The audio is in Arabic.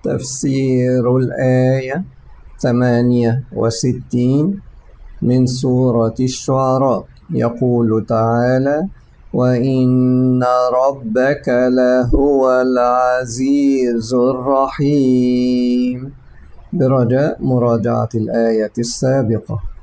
تفسير الآية 68 من سورة الشعراء. يقول تعالى: وإن ربك لهو العزيز الرحيم، برجاء مراجعة الآية السابقة.